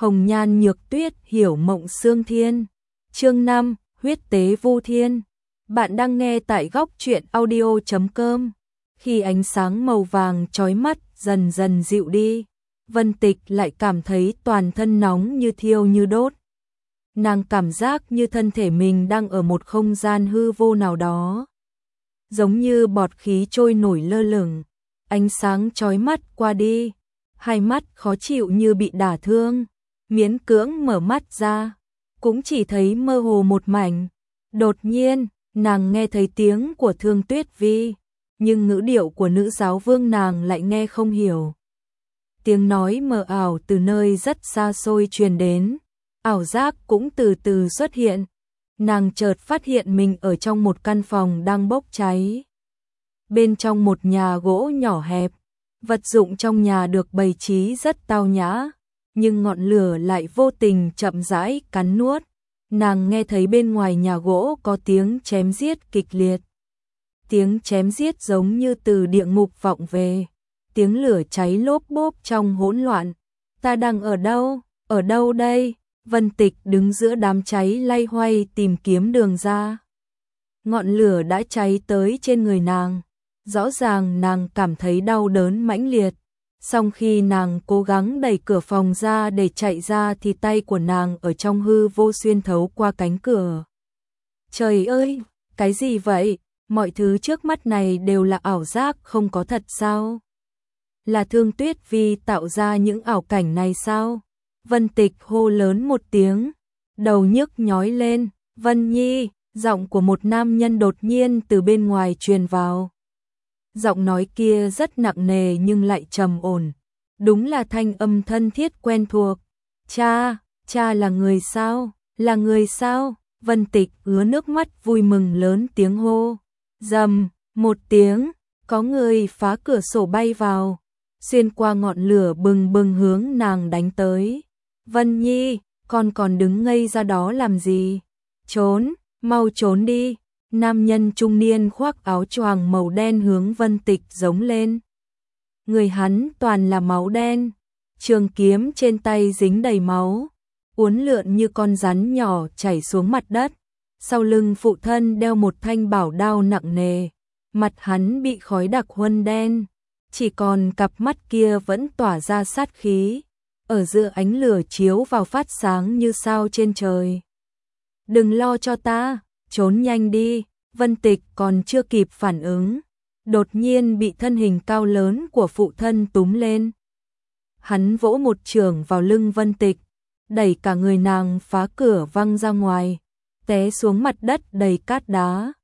Hồng nhan nhược tuyết hiểu mộng xương thiên. Chương 5, huyết tế vu thiên. Bạn đang nghe tại góc truyện audio.com. Khi ánh sáng màu vàng chói mắt dần dần dịu đi, Vân Tịch lại cảm thấy toàn thân nóng như thiêu như đốt. Nàng cảm giác như thân thể mình đang ở một không gian hư vô nào đó, giống như bọt khí trôi nổi lơ lửng. Ánh sáng chói mắt qua đi, hai mắt khó chịu như bị đả thương, miễn cưỡng mở mắt ra, cũng chỉ thấy mơ hồ một mảnh. Đột nhiên, nàng nghe thấy tiếng của Thương Tuyết Vi, nhưng ngữ điệu của nữ giáo vương nàng lại nghe không hiểu. Tiếng nói mờ ảo từ nơi rất xa xôi truyền đến, ảo giác cũng từ từ xuất hiện. Nàng chợt phát hiện mình ở trong một căn phòng đang bốc cháy. Bên trong một nhà gỗ nhỏ hẹp, vật dụng trong nhà được bày trí rất tao nhã, nhưng ngọn lửa lại vô tình chậm rãi cắn nuốt. Nàng nghe thấy bên ngoài nhà gỗ có tiếng chém giết kịch liệt. Tiếng chém giết giống như từ địa ngục vọng về. Tiếng lửa cháy lốp bốp trong hỗn loạn. Ta đang ở đâu? Ở đâu đây? Vân Tịch đứng giữa đám cháy lay hoay tìm kiếm đường ra. Ngọn lửa đã cháy tới trên người nàng. Rõ ràng nàng cảm thấy đau đớn mãnh liệt. Song khi nàng cố gắng đẩy cửa phòng ra để chạy ra thì tay của nàng ở trong hư vô xuyên thấu qua cánh cửa. Trời ơi, cái gì vậy? Mọi thứ trước mắt này đều là ảo giác, không có thật sao? Là Thương Tuyết Vi tạo ra những ảo cảnh này sao? Vân Tịch hô lớn một tiếng, đầu nhức nhói lên. Vân Nhi, giọng của một nam nhân đột nhiên từ bên ngoài truyền vào. Giọng nói kia rất nặng nề nhưng lại trầm ổn. Đúng là thanh âm thân thiết quen thuộc. Cha là người sao? Là người sao? Vân Tịch ứa nước mắt vui mừng lớn tiếng hô. Rầm, một tiếng, có người phá cửa sổ bay vào, xuyên qua ngọn lửa bừng bừng hướng nàng đánh tới. Vân Nhi, con còn đứng ngây ra đó làm gì? Trốn, mau trốn đi. Nam nhân trung niên khoác áo choàng màu đen hướng Vân Tịch giống lên. Người hắn toàn là máu đen, trường kiếm trên tay dính đầy máu, uốn lượn như con rắn nhỏ chảy xuống mặt đất. Sau lưng phụ thân đeo một thanh bảo đao nặng nề, mặt hắn bị khói đặc huân đen, chỉ còn cặp mắt kia vẫn tỏa ra sát khí, ở giữa ánh lửa chiếu vào phát sáng như sao trên trời. Đừng lo cho ta, trốn nhanh đi. Vân Tịch còn chưa kịp phản ứng, đột nhiên bị thân hình cao lớn của phụ thân túm lên. Hắn vỗ một chưởng vào lưng Vân Tịch, đẩy cả người nàng phá cửa văng ra ngoài, té xuống mặt đất đầy cát đá.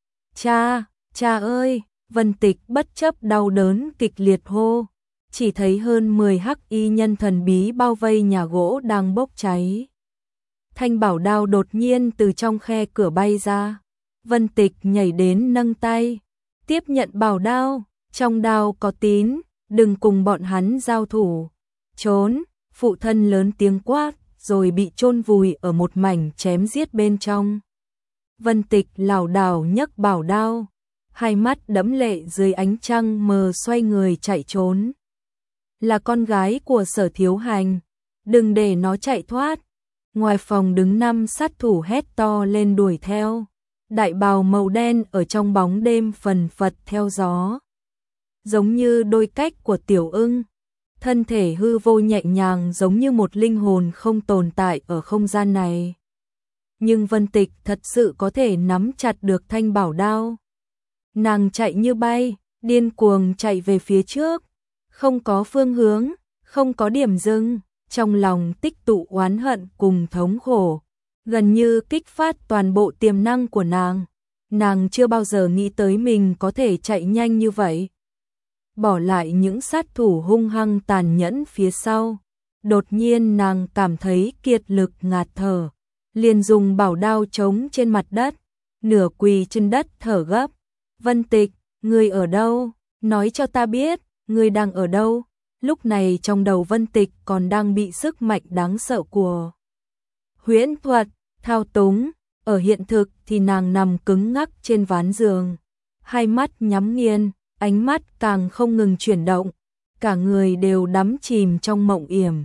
Cha ơi! Vân Tịch bất chấp đau đớn kịch liệt hô, chỉ thấy hơn 10 hắc y nhân thần bí bao vây nhà gỗ đang bốc cháy. Thanh bảo đao đột nhiên từ trong khe cửa bay ra. Vân Tịch nhảy đến nâng tay, tiếp nhận bảo đao, trong đao có tín, đừng cùng bọn hắn giao thủ. Trốn, phụ thân lớn tiếng quát, rồi bị chôn vùi ở một mảnh chém giết bên trong. Vân Tịch lảo đảo nhấc bảo đao, hai mắt đẫm lệ dưới ánh trăng mờ xoay người chạy trốn. Là con gái của Sở Thiếu Hành, đừng để nó chạy thoát. Ngoài phòng đứng 5 sát thủ hét to lên đuổi theo. Đại bào màu đen ở trong bóng đêm phần phật theo gió, giống như đôi cách của tiểu ưng. Thân thể hư vô nhẹ nhàng giống như một linh hồn không tồn tại ở không gian này. Nhưng Vân Tịch thật sự có thể nắm chặt được thanh bảo đao. Nàng chạy như bay, điên cuồng chạy về phía trước, không có phương hướng, không có điểm dừng, trong lòng tích tụ oán hận cùng thống khổ, gần như kích phát toàn bộ tiềm năng của nàng. Nàng chưa bao giờ nghĩ tới mình có thể chạy nhanh như vậy. Bỏ lại những sát thủ hung hăng tàn nhẫn phía sau. Đột nhiên nàng cảm thấy kiệt lực ngạt thở, liền dùng bảo đao chống trên mặt đất, nửa quỳ trên đất thở gấp. Vân Tịch, ngươi ở đâu? Nói cho ta biết, ngươi đang ở đâu? Lúc này trong đầu Vân Tịch còn đang bị sức mạnh đáng sợ của huyễn thuật thao túng. Ở hiện thực thì nàng nằm cứng ngắc trên ván giường, hai mắt nhắm nghiền, ánh mắt càng không ngừng chuyển động, cả người đều đắm chìm trong mộng yểm.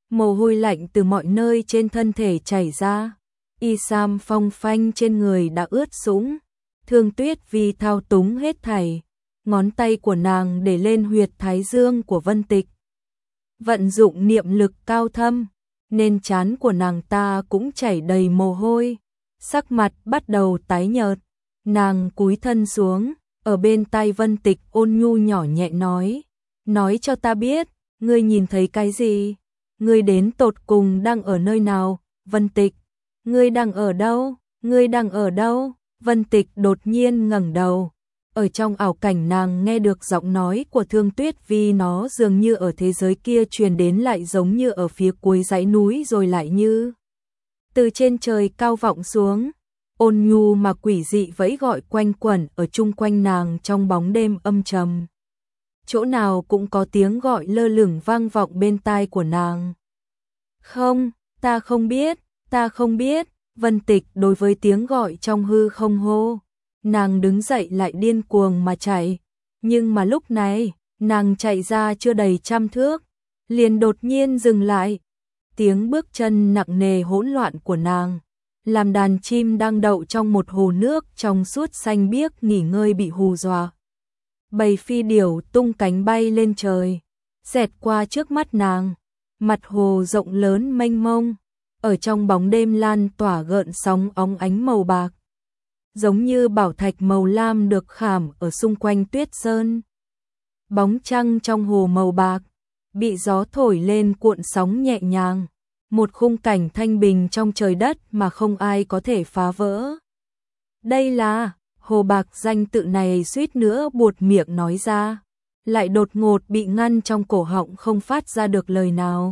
mồ hôi lạnh từ mọi nơi trên thân thể chảy ra, y sam phong phanh trên người đã ướt sũng. Thương Tuyết Vi thao túng hết thảy, ngón tay của nàng để lên huyệt thái dương của Vân Tịch. Vận dụng niệm lực cao thâm, nên trán của nàng ta cũng chảy đầy mồ hôi, sắc mặt bắt đầu tái nhợt. Nàng cúi thân xuống, ở bên tai Vân Tịch ôn nhu nhỏ nhẹ nói cho ta biết, ngươi nhìn thấy cái gì? Ngươi đến tột cùng đang ở nơi nào? Vân Tịch, ngươi đang ở đâu? Ngươi đang ở đâu? Vân Tịch đột nhiên ngẩng đầu. Ở trong ảo cảnh nàng nghe được giọng nói của Thương Tuyết Vi, nó dường như ở thế giới kia truyền đến, lại giống như ở phía cuối dãy núi, rồi lại như từ trên trời cao vọng xuống. Ôn nhu mà quỷ dị vẫy gọi quanh quẩn ở chung quanh nàng trong bóng đêm âm trầm. Chỗ nào cũng có tiếng gọi lơ lửng vang vọng bên tai của nàng. Không, ta không biết, ta không biết. Vân Tịch đối với tiếng gọi trong hư không hô. Nàng đứng dậy lại điên cuồng mà chạy. Nhưng mà lúc này, nàng chạy ra chưa đầy 100 thước, liền đột nhiên dừng lại. Tiếng bước chân nặng nề hỗn loạn của nàng, làm đàn chim đang đậu trong một hồ nước trong suốt xanh biếc nghỉ ngơi bị hù dọa. Bầy phi điểu tung cánh bay lên trời, xẹt qua trước mắt nàng. Mặt hồ rộng lớn mênh mông, ở trong bóng đêm lan tỏa gợn sóng óng ánh màu bạc, giống như bảo thạch màu lam được khảm ở xung quanh tuyết sơn. Bóng trăng trong hồ màu bạc, bị gió thổi lên cuộn sóng nhẹ nhàng, một khung cảnh thanh bình trong trời đất mà không ai có thể phá vỡ. Đây là hồ bạc, danh tự này suýt nữa buột miệng nói ra, lại đột ngột bị ngăn trong cổ họng không phát ra được lời nào.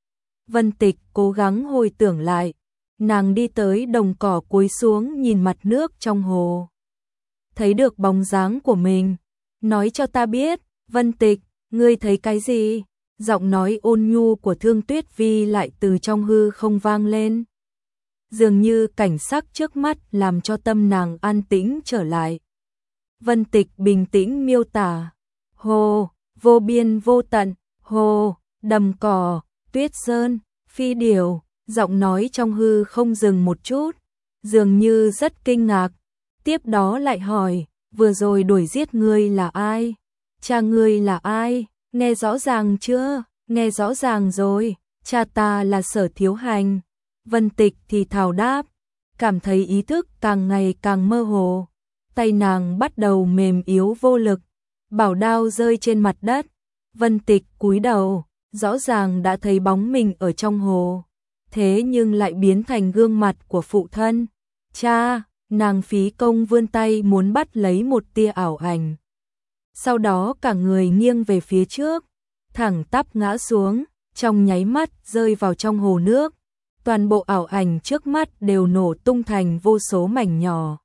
Vân Tịch cố gắng hồi tưởng lại, nàng đi tới đồng cỏ cúi xuống nhìn mặt nước trong hồ. Thấy được bóng dáng của mình, nói cho ta biết, Vân Tịch, ngươi thấy cái gì? Giọng nói ôn nhu của Thương Tuyết Vi lại từ trong hư không vang lên. Dường như cảnh sắc trước mắt làm cho tâm nàng an tĩnh trở lại. Vân Tịch bình tĩnh miêu tả. Hồ, vô biên vô tận, hồ, đầm cỏ, tuyết sơn, phi điểu. Giọng nói trong hư không dừng một chút, dường như rất kinh ngạc. Tiếp đó lại hỏi, vừa rồi đuổi giết ngươi là ai? Cha ngươi là ai? Nghe rõ ràng chưa? Nghe rõ ràng rồi, cha ta là Sở Thiếu Hành. Vân Tịch thì thào đáp, cảm thấy ý thức càng ngày càng mơ hồ. Tay nàng bắt đầu mềm yếu vô lực, bảo đao rơi trên mặt đất. Vân Tịch cúi đầu, rõ ràng đã thấy bóng mình ở trong hồ, thế nhưng lại biến thành gương mặt của phụ thân. Cha, nàng phí công vươn tay muốn bắt lấy một tia ảo ảnh. Sau đó cả người nghiêng về phía trước, thẳng tắp ngã xuống, trong nháy mắt rơi vào trong hồ nước. Toàn bộ ảo ảnh trước mắt đều nổ tung thành vô số mảnh nhỏ.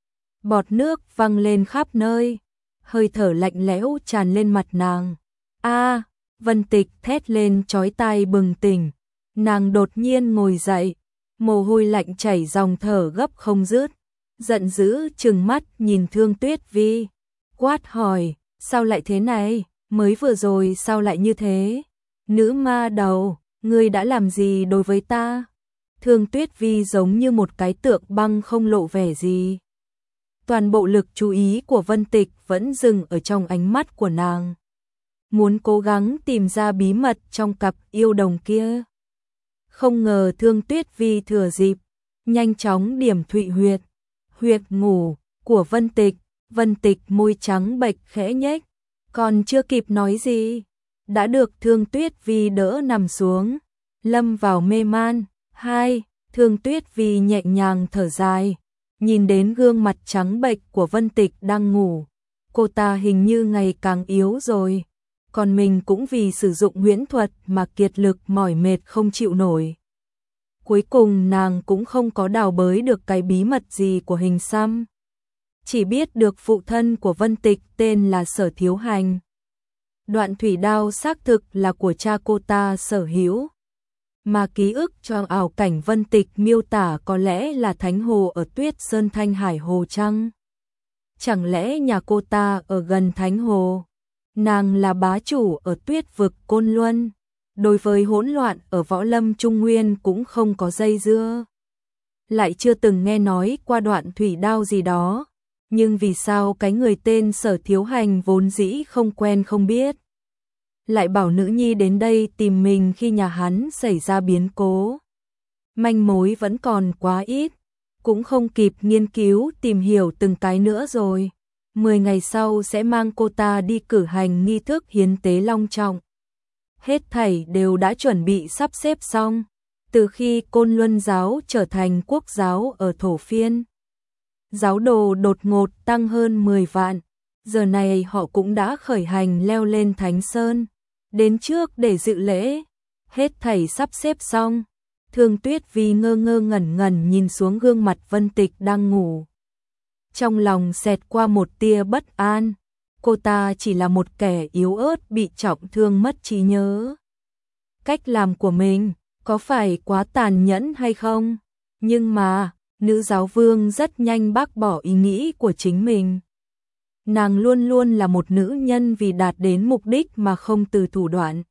Bọt nước văng lên khắp nơi, hơi thở lạnh lẽo tràn lên mặt nàng. A, Vân Tịch thét lên chói tai bừng tỉnh. Nàng đột nhiên ngồi dậy, mồ hôi lạnh chảy dòng, thở gấp không dứt, giận dữ trừng mắt nhìn Thương Tuyết Vi, quát hỏi, sao lại thế này, mới vừa rồi sao lại như thế? Nữ ma đầu, ngươi đã làm gì đối với ta? Thương Tuyết Vi giống như một cái tượng băng không lộ vẻ gì. Toàn bộ lực chú ý của Vân Tịch vẫn dừng ở trong ánh mắt của nàng, muốn cố gắng tìm ra bí mật trong cặp yêu đồng kia. Không ngờ Thương Tuyết Vi thừa dịp, nhanh chóng điểm thụy huyệt ngủ của Vân Tịch. Vân Tịch môi trắng bệch khẽ nhếch, còn chưa kịp nói gì, đã được Thương Tuyết Vi đỡ nằm xuống, lâm vào mê man. Thương Tuyết Vi nhẹ nhàng thở dài, nhìn đến gương mặt trắng bệch của Vân Tịch đang ngủ. Cô ta hình như ngày càng yếu rồi, còn mình cũng vì sử dụng huyễn thuật mà kiệt lực mỏi mệt không chịu nổi. Cuối cùng nàng cũng không có đào bới được cái bí mật gì của Hình Xăm. Chỉ biết được phụ thân của Vân Tịch tên là Sở Thiếu Hành. Đoạn thủy đao xác thực là của cha cô ta sở hữu. Mà ký ức cho ảo cảnh Vân Tịch miêu tả có lẽ là thánh hồ ở Tuyết Sơn Thanh Hải Hồ chăng? Chẳng lẽ nhà cô ta ở gần thánh hồ? Nàng là bá chủ ở Tuyết vực Côn Luân, đối với hỗn loạn ở võ lâm Trung Nguyên cũng không có dây dưa. Lại chưa từng nghe nói qua đoạn thủy đao gì đó, nhưng vì sao cái người tên Sở Thiếu Hành vốn dĩ không quen không biết, lại bảo nữ nhi đến đây tìm mình khi nhà hắn xảy ra biến cố. Manh mối vẫn còn quá ít, cũng không kịp nghiên cứu tìm hiểu từng cái nữa rồi. 10 ngày sau sẽ mang cô ta đi cử hành nghi thức hiến tế long trọng. Hết thảy đều đã chuẩn bị sắp xếp xong, từ khi Côn Luân giáo trở thành quốc giáo ở Thổ Phiên. Giáo đồ đột ngột tăng hơn 10 vạn, giờ này họ cũng đã khởi hành leo lên Thánh Sơn, đến trước để dự lễ. Hết thảy sắp xếp xong, Thương Tuyết Vi ngơ ngơ ngẩn ngẩn nhìn xuống gương mặt Vân Tịch đang ngủ. Trong lòng xẹt qua một tia bất an, cô ta chỉ là một kẻ yếu ớt bị trọng thương mất trí nhớ. Cách làm của mình có phải quá tàn nhẫn hay không? Nhưng mà, nữ giáo vương rất nhanh bác bỏ ý nghĩ của chính mình. Nàng luôn luôn là một nữ nhân vì đạt đến mục đích mà không từ thủ đoạn.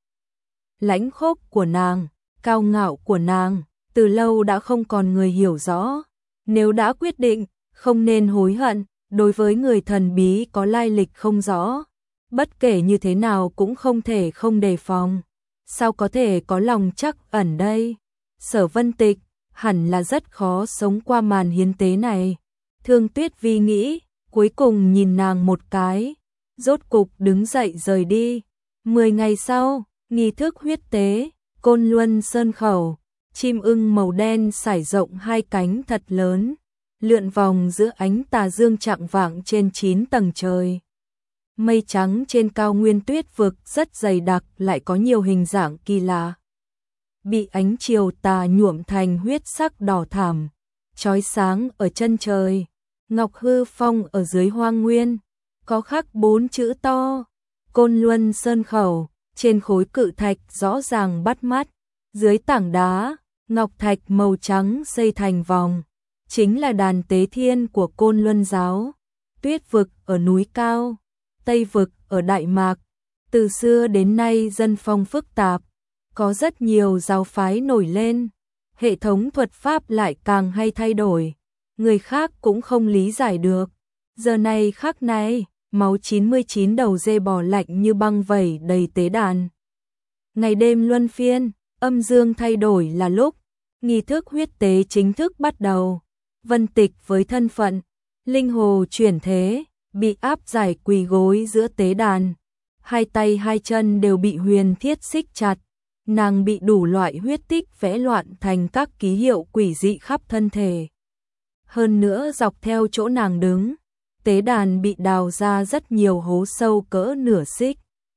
Lãnh khốc của nàng, cao ngạo của nàng, từ lâu đã không còn người hiểu rõ. Nếu đã quyết định, không nên hối hận. Đối với người thần bí có lai lịch không rõ, bất kể như thế nào cũng không thể không đề phòng. Sao có thể có lòng trắc ẩn đây? Sở Vân Tịch hẳn là rất khó sống qua màn hiến tế này. Thương Tuyết Vi nghĩ, cuối cùng nhìn nàng một cái, rốt cục đứng dậy rời đi. 10 ngày sau, nghi thức huyết tế, Côn Luân Sơn khẩu, chim ưng màu đen sải rộng hai cánh thật lớn, lượn vòng giữa ánh tà dương chạng vạng trên 9 tầng trời. Mây trắng trên cao nguyên tuyết vực rất dày đặc, lại có nhiều hình dạng kỳ lạ. Bị ánh chiều tà nhuộm thành huyết sắc đỏ thẳm, chói sáng ở chân trời. Ngọc Hư Phong ở dưới hoang nguyên, có khắc 4 chữ to, Côn Luân Sơn khẩu, trên khối cự thạch rõ ràng bắt mắt. Dưới tảng đá, ngọc thạch màu trắng xây thành vòng, chính là đàn tế thiên của Côn Luân giáo. Tuyết vực ở núi cao, Tây vực ở Đại Mạc, từ xưa đến nay dân phong phức tạp, có rất nhiều giáo phái nổi lên, hệ thống thuật pháp lại càng hay thay đổi, người khác cũng không lý giải được. Giờ này khắc này, máu 99 đầu dê bò lạnh như băng vẩy đầy tế đàn. Ngày đêm luân phiên, âm dương thay đổi là lúc nghi thức huyết tế chính thức bắt đầu. Vân Tịch với thân phận linh hồ chuyển thế, bị áp giải quỳ gối giữa tế đàn, hai tay hai chân đều bị huyền thiết xích chặt, nàng bị đủ loại huyết tích vẽ loạn thành các ký hiệu quỷ dị khắp thân thể. Hơn nữa dọc theo chỗ nàng đứng, tế đàn bị đào ra rất nhiều hố sâu cỡ nửa xích.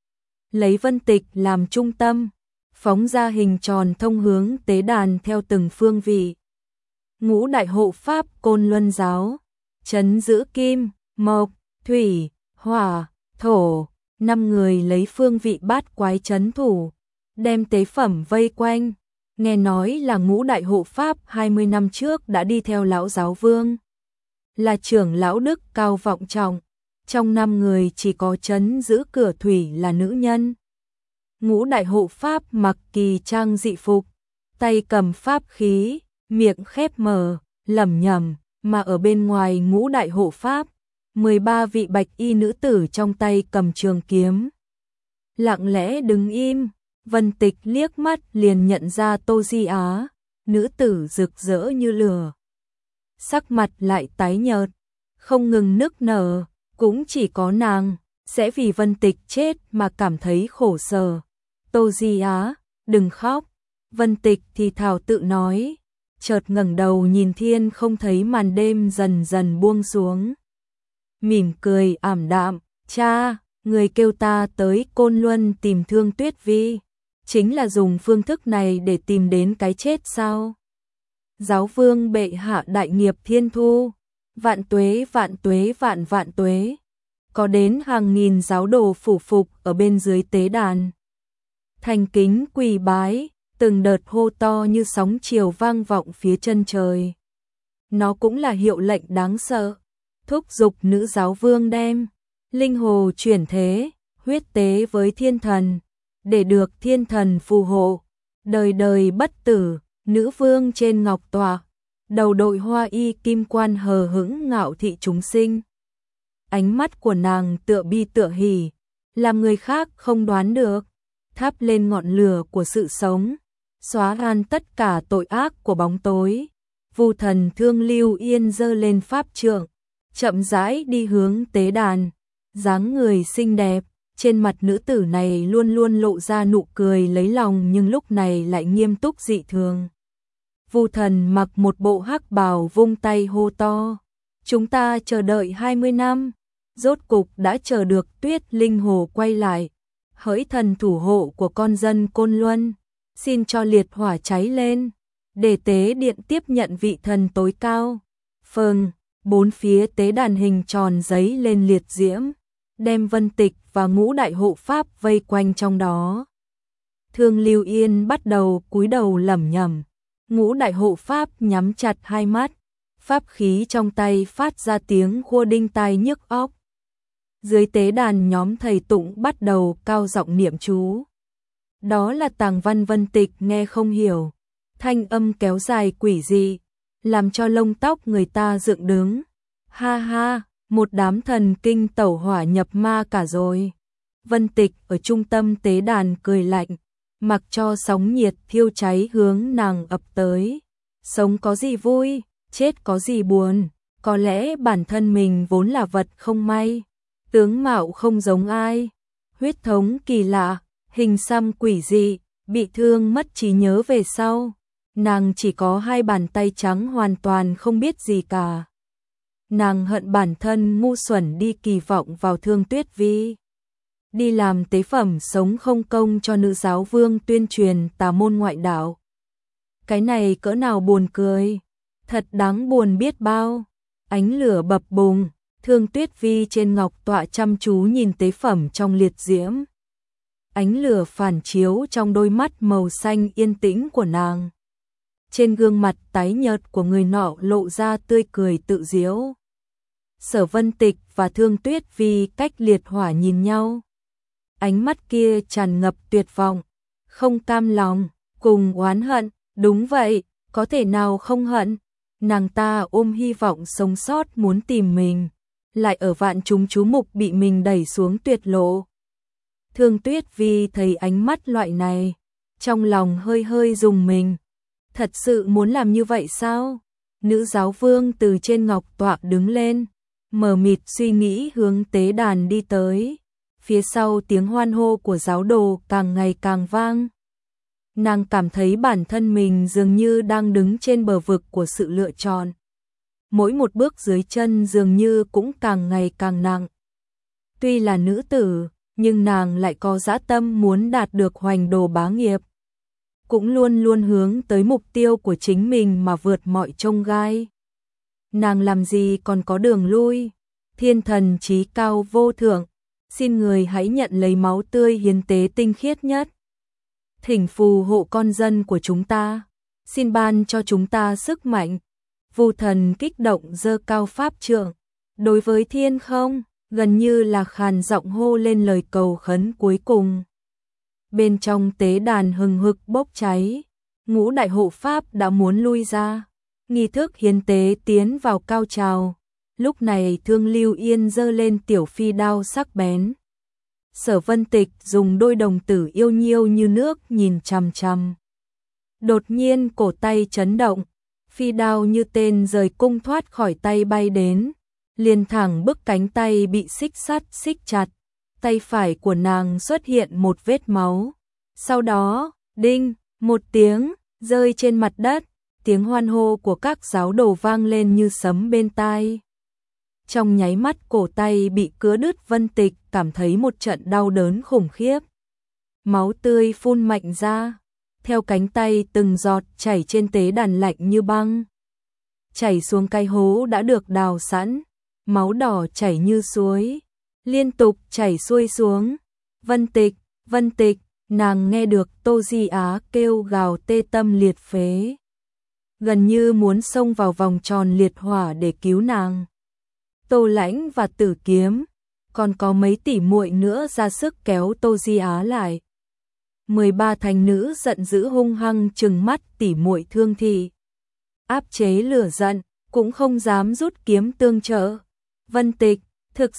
Lấy Vân Tịch làm trung tâm, phóng ra hình tròn thông hướng tế đàn theo từng phương vị. Ngũ đại hộ pháp Côn Luân giáo, trấn giữ kim, mộc, thủy, hỏa, thổ, 5 người lấy phương vị bát quái trấn thủ, đem tế phẩm vây quanh. Nghe nói là ngũ đại hộ pháp 20 năm trước đã đi theo lão giáo vương, là trưởng lão đức cao vọng trọng. Trong 5 người chỉ có trấn giữ cửa thủy là nữ nhân. Ngũ đại hộ pháp mặc kỳ trang dị phục, tay cầm pháp khí, miệng khép mở, lẩm nhẩm, mà ở bên ngoài ngũ đại hộ pháp, 13 vị bạch y nữ tử trong tay cầm trường kiếm, lặng lẽ đứng im. Vân Tịch liếc mắt liền nhận ra Tô Di Á, nữ tử rực rỡ như lửa. Sắc mặt lại tái nhợt, không ngừng nức nở, cũng chỉ có nàng sẽ vì Vân Tịch chết mà cảm thấy khổ sở. Tô Di Á, đừng khóc. Vân Tịch thì thào tự nói, chợt ngẩng đầu nhìn thiên không thấy màn đêm dần dần buông xuống. Mỉm cười ảm đạm, cha, người kêu ta tới Côn Luân tìm Thương Tuyết Vi, chính là dùng phương thức này để tìm đến cái chết sao? Giáo vương bệ hạ đại nghiệp thiên thu, vạn tuế vạn tuế vạn vạn tuế. Có đến hàng nghìn giáo đồ phủ phục ở bên dưới tế đàn, thành kính quỳ bái, từng đợt hô to như sóng chiều vang vọng phía chân trời. Nó cũng là hiệu lệnh đáng sợ, thúc giục nữ giáo vương đem linh hồ chuyển thế, huyết tế với thiên thần, để được thiên thần phù hộ, đời đời bất tử, nữ vương trên ngọc tọa, đầu đội hoa y kim quan hờ hững ngạo thị chúng sinh. Ánh mắt của nàng tựa bi tựa hỉ, làm người khác không đoán được, thắp lên ngọn lửa của sự sống, xóa tan tất cả tội ác của bóng tối. Vu thần Thương Lưu Yên giơ lên pháp trượng, chậm rãi đi hướng tế đàn, dáng người xinh đẹp, trên mặt nữ tử này luôn luôn lộ ra nụ cười lấy lòng nhưng lúc này lại nghiêm túc dị thường. Vu thần mặc một bộ hắc bào vung tay hô to, chúng ta chờ đợi 20 năm, rốt cục đã chờ được Tuyết Linh Hồ quay lại. Hỡi thần thủ hộ của con dân Côn Luân, xin cho liệt hỏa cháy lên, để tế điện tiếp nhận vị thần tối cao. Phừng, bốn phía tế đàn hình tròn giấy lên liệt diễm, đem Vân Tịch và ngũ đại hộ pháp vây quanh trong đó. Thương Lưu Yên bắt đầu cúi đầu lẩm nhẩm, ngũ đại hộ pháp nhắm chặt hai mắt, pháp khí trong tay phát ra tiếng khua đinh tai nhức óc. Dưới tế đàn nhóm thầy tụng bắt đầu cao giọng niệm chú. Đó là tàng văn Vân Tịch nghe không hiểu, thanh âm kéo dài quỷ dị, làm cho lông tóc người ta dựng đứng. Ha ha, một đám thần kinh tẩu hỏa nhập ma cả rồi. Vân Tịch ở trung tâm tế đàn cười lạnh, mặc cho sóng nhiệt thiêu cháy hướng nàng ập tới. Sống có gì vui, chết có gì buồn, có lẽ bản thân mình vốn là vật không may, tướng mạo không giống ai, huyết thống kỳ lạ, hình xăm quỷ dị, bị thương mất trí nhớ về sau. Nàng chỉ có hai bàn tay trắng hoàn toàn không biết gì cả. Nàng hận bản thân ngu xuẩn đi kỳ vọng vào Thương Tuyết Vi, đi làm tế phẩm sống không công cho nữ giáo vương tuyên truyền tà môn ngoại đạo. Cái này cỡ nào buồn cười, thật đáng buồn biết bao. Ánh lửa bập bùng, Thương Tuyết Vi trên ngọc tọa chăm chú nhìn tế phẩm trong liệt diễm. Ánh lửa phản chiếu trong đôi mắt màu xanh yên tĩnh của nàng. Trên gương mặt tái nhợt của người nọ lộ ra tươi cười tự giễu. Sở Vân Tịch và Thương Tuyết Vi cách liệt hỏa nhìn nhau. Ánh mắt kia tràn ngập tuyệt vọng, không cam lòng, cùng oán hận. Đúng vậy, có thể nào không hận? Nàng ta ôm hy vọng sống sót muốn tìm mình, lại ở vạn chúng chú mục bị mình đẩy xuống tuyệt lộ. Thương Tuyết Vi thấy ánh mắt loại này, trong lòng hơi hơi rùng mình. Thật sự muốn làm như vậy sao? Nữ giáo vương từ trên ngọc tọa đứng lên, mờ mịt suy nghĩ hướng tế đàn đi tới. Phía sau tiếng hoan hô của giáo đồ càng ngày càng vang. Nàng cảm thấy bản thân mình dường như đang đứng trên bờ vực của sự lựa chọn. Mỗi một bước dưới chân dường như cũng càng ngày càng nặng. Tuy là nữ tử, nhưng nàng lại có dã tâm muốn đạt được hoành đồ bá nghiệp. Cũng luôn luôn hướng tới mục tiêu của chính mình mà vượt mọi chông gai. Nàng làm gì còn có đường lui? Thiên thần chí cao vô thượng, xin người hãy nhận lấy máu tươi hiến tế tinh khiết nhất. Thỉnh phù hộ con dân của chúng ta, xin ban cho chúng ta sức mạnh. Vu thần kích động giơ cao pháp trượng, đối với thiên không, gần như là khàn giọng hô lên lời cầu khấn cuối cùng. Bên trong tế đàn hừng hực bốc cháy, ngũ đại hộ pháp đã muốn lui ra, nghi thức hiến tế tiến vào cao trào. Lúc này Thương Lưu Yên giơ lên tiểu phi đao sắc bén. Sở Vân Tịch dùng đôi đồng tử yêu nhiêu như nước nhìn chằm chằm. Đột nhiên cổ tay chấn động, phi đao như tên rời cung thoát khỏi tay bay đến, liền thẳng bức cánh tay bị xích sắt xích chặt. Tay phải của nàng xuất hiện một vết máu. Sau đó, đinh, một tiếng, rơi trên mặt đất, tiếng hoan hô của các giáo đồ vang lên như sấm bên tai. Trong nháy mắt cổ tay bị cứa đứt, Vân Tịch cảm thấy một trận đau đớn khủng khiếp. Máu tươi phun mạnh ra, theo cánh tay từng giọt chảy trên tế đàn lạnh như băng. Chảy xuống cái hố đã được đào sẵn, máu đỏ chảy như suối, liên tục chảy xuôi xuống. Vân Tịch, nàng nghe được Tô Di Á kêu gào tê tâm liệt phế, gần như muốn xông vào vòng tròn liệt hỏa để cứu nàng. Tô Lãnh và Tử Kiếm, còn có mấy tỷ muội nữa ra sức kéo Tô Di Á lại. 13 thành nữ giận dữ hung hăng trừng mắt tỉ muội Thương Thị. Áp chế lửa giận, cũng không dám rút kiếm tương trợ. Vân Tịch, thực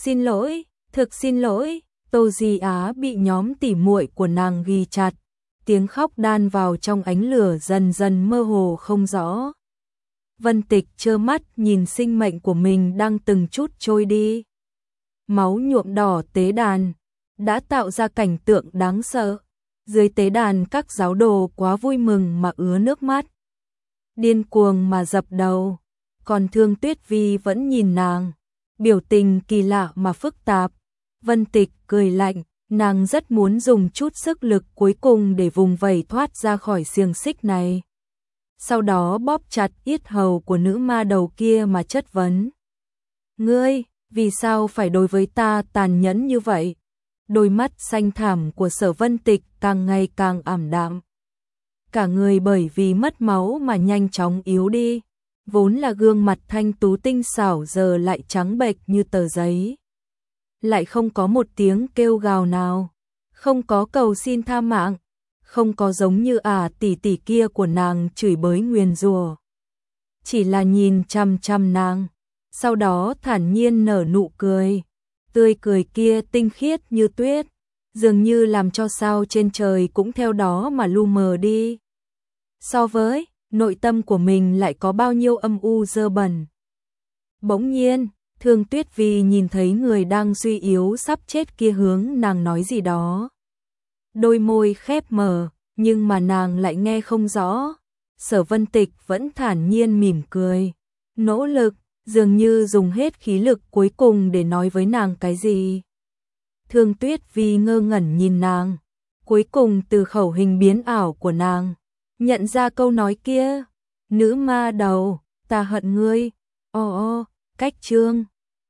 xin lỗi, Tô Di Á bị nhóm tỉ muội của nàng ghi chặt, tiếng khóc đan vào trong ánh lửa dần dần mơ hồ không rõ. Vân Tịch trơ mắt nhìn sinh mệnh của mình đang từng chút trôi đi. Máu nhuộm đỏ tế đàn, đã tạo ra cảnh tượng đáng sợ. Dưới tế đàn các giáo đồ quá vui mừng mà ứa nước mắt, điên cuồng mà dập đầu, còn Thương Tuyết Vi vẫn nhìn nàng, biểu tình kỳ lạ mà phức tạp. Vân Tịch cười lạnh, nàng rất muốn dùng chút sức lực cuối cùng để vùng vẫy thoát ra khỏi xiềng xích này. Sau đó bóp chặt yết hầu của nữ ma đầu kia mà chất vấn. Ngươi, vì sao phải đối với ta tàn nhẫn như vậy? Đôi mắt xanh thẳm của Sở Vân Tịch càng ngày càng ảm đạm. Cả người bởi vì mất máu mà nhanh chóng yếu đi, vốn là gương mặt thanh tú tinh xảo giờ lại trắng bệch như tờ giấy. Lại không có một tiếng kêu gào nào, không có cầu xin tha mạng, không có giống như tỷ tỷ kia của nàng chửi bới nguyền rủa. Chỉ là nhìn chằm chằm nàng, sau đó thản nhiên nở nụ cười. Tươi cười kia tinh khiết như tuyết, dường như làm cho sao trên trời cũng theo đó mà lu mờ đi. So với nội tâm của mình lại có bao nhiêu âm u dơ bẩn. Bỗng nhiên, Thương Tuyết Vi nhìn thấy người đang suy yếu sắp chết kia hướng nàng nói gì đó. Đôi môi khép mở, nhưng mà nàng lại nghe không rõ. Sở Vân Tịch vẫn thản nhiên mỉm cười, nỗ lực, dường như dùng hết khí lực cuối cùng để nói với nàng cái gì. Thương Tuyết Vi ngơ ngẩn nhìn nàng, cuối cùng từ khẩu hình biến ảo của nàng, nhận ra câu nói kia. Nữ ma đầu, ta hận ngươi. Cách chương